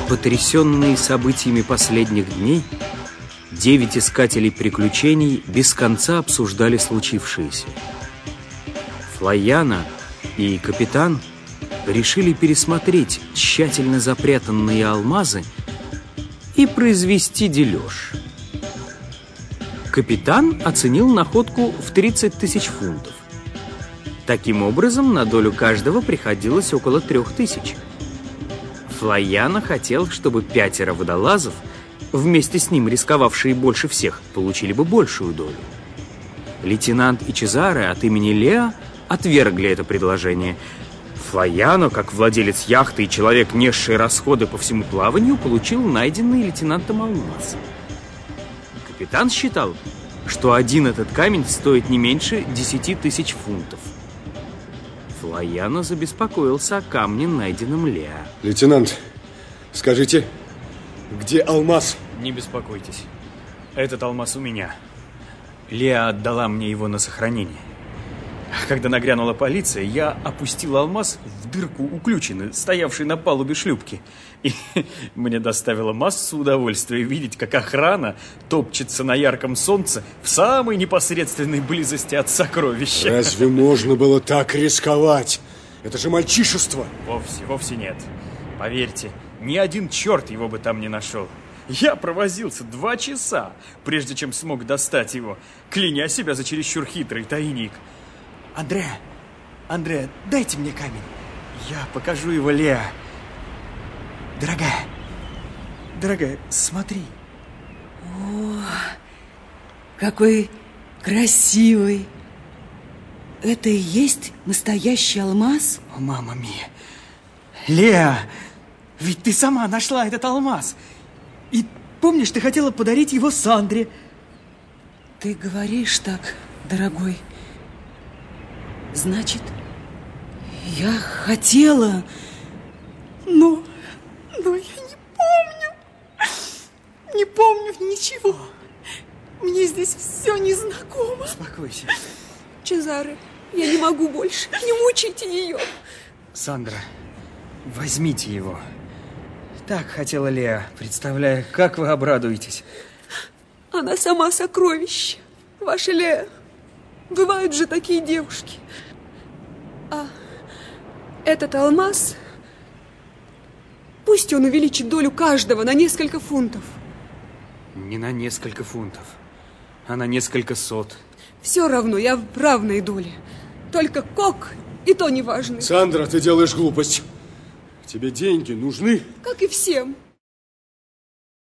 Потрясенные событиями последних дней, 9 искателей приключений без конца обсуждали случившееся. Флояна и капитан решили пересмотреть тщательно запрятанные алмазы и произвести дележ. Капитан оценил находку в 30 000 фунтов. Таким образом, на долю каждого приходилось около 3000. Флояна хотел, чтобы 5 водолазов, вместе с ним рисковавшие больше всех, получили бы большую долю. Лейтенант и Чезаре от имени Лео отвергли это предложение. Флояно, как владелец яхты и человек, несший расходы по всему плаванию, получил найденный лейтенантом алмаз. Капитан считал, что один этот камень стоит не меньше 10 000 фунтов. Флояно забеспокоился о камне, найденном Лео. Лейтенант, скажите, где алмаз? Не беспокойтесь, этот алмаз у меня. Лео отдала мне его на сохранение. Когда нагрянула полиция, я опустил алмаз в дырку уключины, стоявшей на палубе шлюпки. И мне доставило массу удовольствия видеть, как охрана топчется на ярком солнце в самой непосредственной близости от сокровища. Разве можно было так рисковать? Это же мальчишество. Вовсе нет. Поверьте, ни один черт его бы там не нашел. Я провозился 2 часа, прежде чем смог достать его, кляня себя за чересчур хитрый тайник. Андре, дайте мне камень. Я покажу его Лео. Дорогая, смотри. О, какой красивый. Это и есть настоящий алмаз? О, мамма мия. Лео, ведь ты сама нашла этот алмаз. И помнишь, ты хотела подарить его Сандре. Ты говоришь так, дорогой. Значит, я хотела, но я не помню ничего. Мне здесь все незнакомо. Успокойся. Чезаре, я не могу больше, не мучайте ее. Сандра, возьмите его. Так хотела Лео, представляя, как вы обрадуетесь. Она сама сокровище, ваша Лео. Бывают же такие девушки. А этот алмаз, пусть он увеличит долю каждого на несколько фунтов. Не на несколько фунтов, а на несколько сот. Все равно, я в равной доле. Только кок и то не важно. Сандра, ты делаешь глупость. Тебе деньги нужны? Как и всем.